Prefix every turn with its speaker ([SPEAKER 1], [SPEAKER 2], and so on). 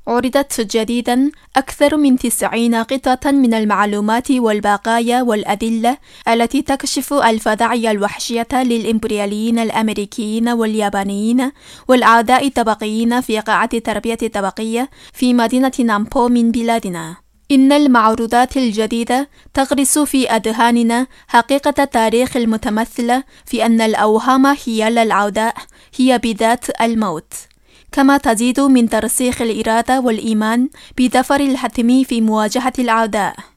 [SPEAKER 1] عرضت جديدا أكثر من 90 قطعة من المعلومات والبقايا والأدلة التي تكشف الفظاعي الوحشية للإمبرياليين الأمريكيين واليابانيين والأعداء الطبقيين في قاعة التربية الطبقية في مدينة نامبو من بلادنا. إن المعروضات الجديدة تغرس في أذهاننا حقيقة التاريخ المتمثلة في أن الأوهام هي الأعداء هي بذات الموت، كما تزيد من ترسيخ الإرادة والإيمان بظفر الحتمي في مواجهة الأعداء.